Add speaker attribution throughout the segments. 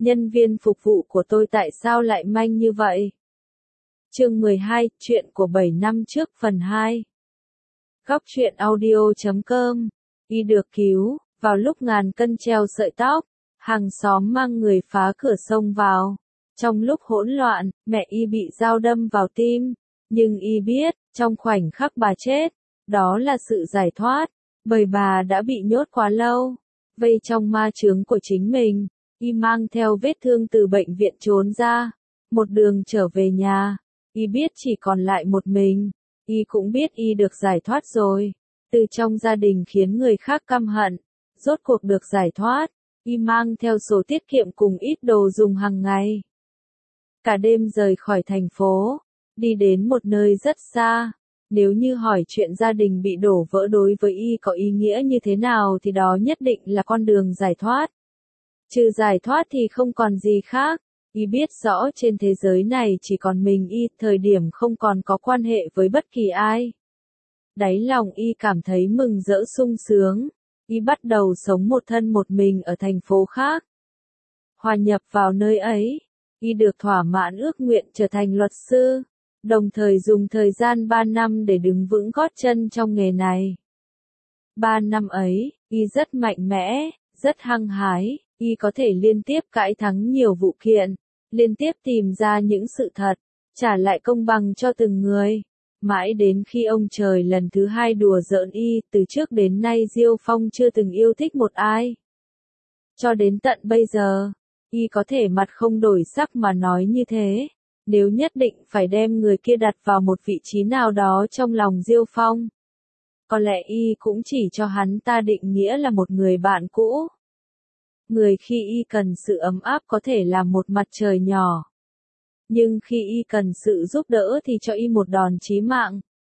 Speaker 1: nhân viên phục vụ của tôi tại sao lại manh như vậy? Chương 12, chuyện của 7 năm trước phần 2. Góc truyện audio.com. Y được cứu, vào lúc ngàn cân treo sợi tóc, hàng xóm mang người phá cửa xông vào. Trong lúc hỗn loạn, mẹ Y bị dao đâm vào tim, nhưng Y biết, trong khoảnh khắc bà chết, đó là sự giải thoát, bởi bà đã bị nhốt quá lâu, vây trong ma chướng của chính mình. Y mang theo vết thương từ bệnh viện trốn ra, một đường trở về nhà. Y biết chỉ còn lại một mình. Y cũng biết Y được giải thoát rồi. Từ trong gia đình khiến người khác căm hận, rốt cuộc được giải thoát. Y mang theo sổ tiết kiệm cùng ít đồ dùng hàng ngày. Cả đêm rời khỏi thành phố, đi đến một nơi rất xa. Nếu như hỏi chuyện gia đình bị đổ vỡ đối với Y có ý nghĩa như thế nào thì đó nhất định là con đường giải thoát. Trừ giải thoát thì không còn gì khác. Y biết rõ trên thế giới này chỉ còn mình Y, thời điểm không còn có quan hệ với bất kỳ ai. Đáy lòng Y cảm thấy mừng rỡ sung sướng. Y bắt đầu sống một thân một mình ở thành phố khác. Hòa nhập vào nơi ấy, Y được thỏa mãn ước nguyện trở thành luật sư, đồng thời dùng thời gian 3 năm để đứng vững gót chân trong nghề này. 3 năm ấy, Y rất mạnh mẽ, rất hăng hái. Y có thể liên tiếp cãi thắng nhiều vụ kiện, liên tiếp tìm ra những sự thật, trả lại công bằng cho từng người. Mãi đến khi ông trời lần thứ 2 đùa giỡn Y, từ trước đến nay Diêu Phong chưa từng yêu thích một ai. Cho đến tận bây giờ, Y có thể mặt không đổi sắc mà nói như thế. Nếu nhất định phải đem người kia đặt vào một vị trí nào đó trong lòng Diêu Phong, có lẽ Y cũng chỉ cho hắn ta định nghĩa là một người bạn cũ. Người khi Y cần sự ấm áp có thể là một mặt trời nhỏ. Nhưng khi Y cần sự giúp đỡ thì cho Y một đòn chí mạng.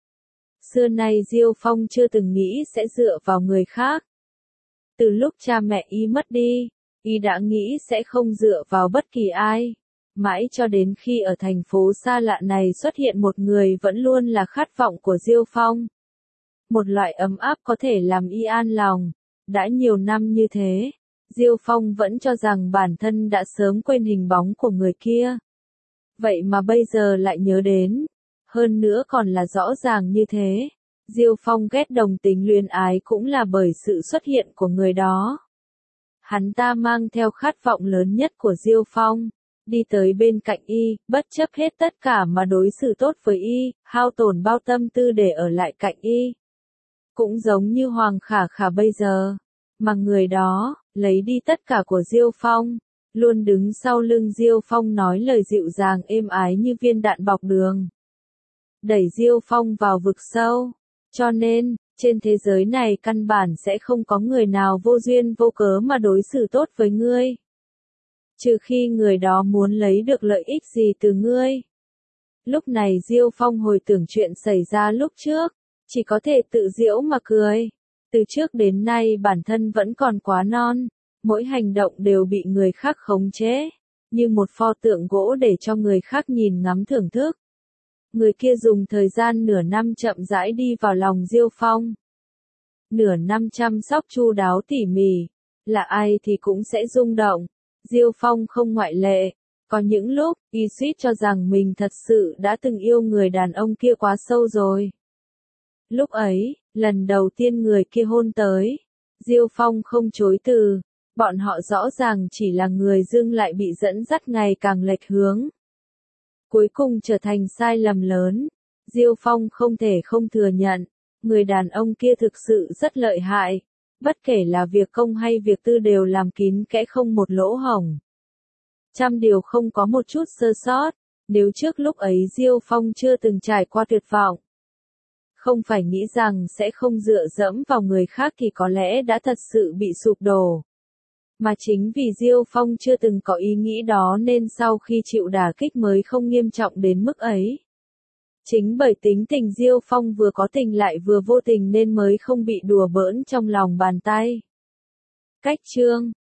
Speaker 1: Xưa nay Diêu Phong chưa từng nghĩ sẽ dựa vào người khác. Từ lúc cha mẹ Y mất đi, Y đã nghĩ sẽ không dựa vào bất kỳ ai. Mãi cho đến khi ở thành phố xa lạ này xuất hiện một người vẫn luôn là khát vọng của Diêu Phong. Một loại ấm áp có thể làm Y an lòng. Đã nhiều năm như thế, Diêu Phong vẫn cho rằng bản thân đã sớm quên hình bóng của người kia. Vậy mà bây giờ lại nhớ đến. Hơn nữa còn là rõ ràng như thế. Diêu Phong ghét đồng tình luyến ái cũng là bởi sự xuất hiện của người đó. Hắn ta mang theo khát vọng lớn nhất của Diêu Phong, đi tới bên cạnh Y, bất chấp hết tất cả mà đối xử tốt với Y, hao tổn bao tâm tư để ở lại cạnh Y. Cũng giống như Hoàng Khả Khả bây giờ, mà người đó lấy đi tất cả của Diêu Phong, luôn đứng sau lưng Diêu Phong nói lời dịu dàng êm ái như viên đạn bọc đường, đẩy Diêu Phong vào vực sâu. Cho nên, trên thế giới này căn bản sẽ không có người nào vô duyên vô cớ mà đối xử tốt với ngươi. Trừ khi người đó muốn lấy được lợi ích gì từ ngươi. Lúc này Diêu Phong hồi tưởng chuyện xảy ra lúc trước, chỉ có thể tự giễu mà cười. Từ trước đến nay bản thân vẫn còn quá non, mỗi hành động đều bị người khác khống chế, như một pho tượng gỗ để cho người khác nhìn ngắm thưởng thức. Người kia dùng thời gian nửa năm chậm rãi đi vào lòng Diêu Phong. Nửa năm chăm sóc chu đáo tỉ mỉ, là ai thì cũng sẽ rung động. Diêu Phong không ngoại lệ. Có những lúc, Y suýt cho rằng mình thật sự đã từng yêu người đàn ông kia quá sâu rồi. Lúc ấy, lần đầu tiên người kia hôn tới, Diêu Phong không chối từ. Bọn họ rõ ràng chỉ là người dưng lại bị dẫn dắt ngày càng lệch hướng. Cuối cùng trở thành sai lầm lớn. Diêu Phong không thể không thừa nhận, người đàn ông kia thực sự rất lợi hại. Bất kể là việc công hay việc tư đều làm kín kẽ không một lỗ hổng. Trăm điều không có một chút sơ sót. Nếu trước lúc ấy Diêu Phong chưa từng trải qua tuyệt vọng, không phải nghĩ rằng sẽ không dựa dẫm vào người khác thì có lẽ đã thật sự bị sụp đổ. Mà chính vì Diêu Phong chưa từng có ý nghĩ đó nên sau khi chịu đả kích mới không nghiêm trọng đến mức ấy. Chính bởi tính tình Diêu Phong vừa có tình lại vừa vô tình nên mới không bị đùa bỡn trong lòng bàn tay. Cách chương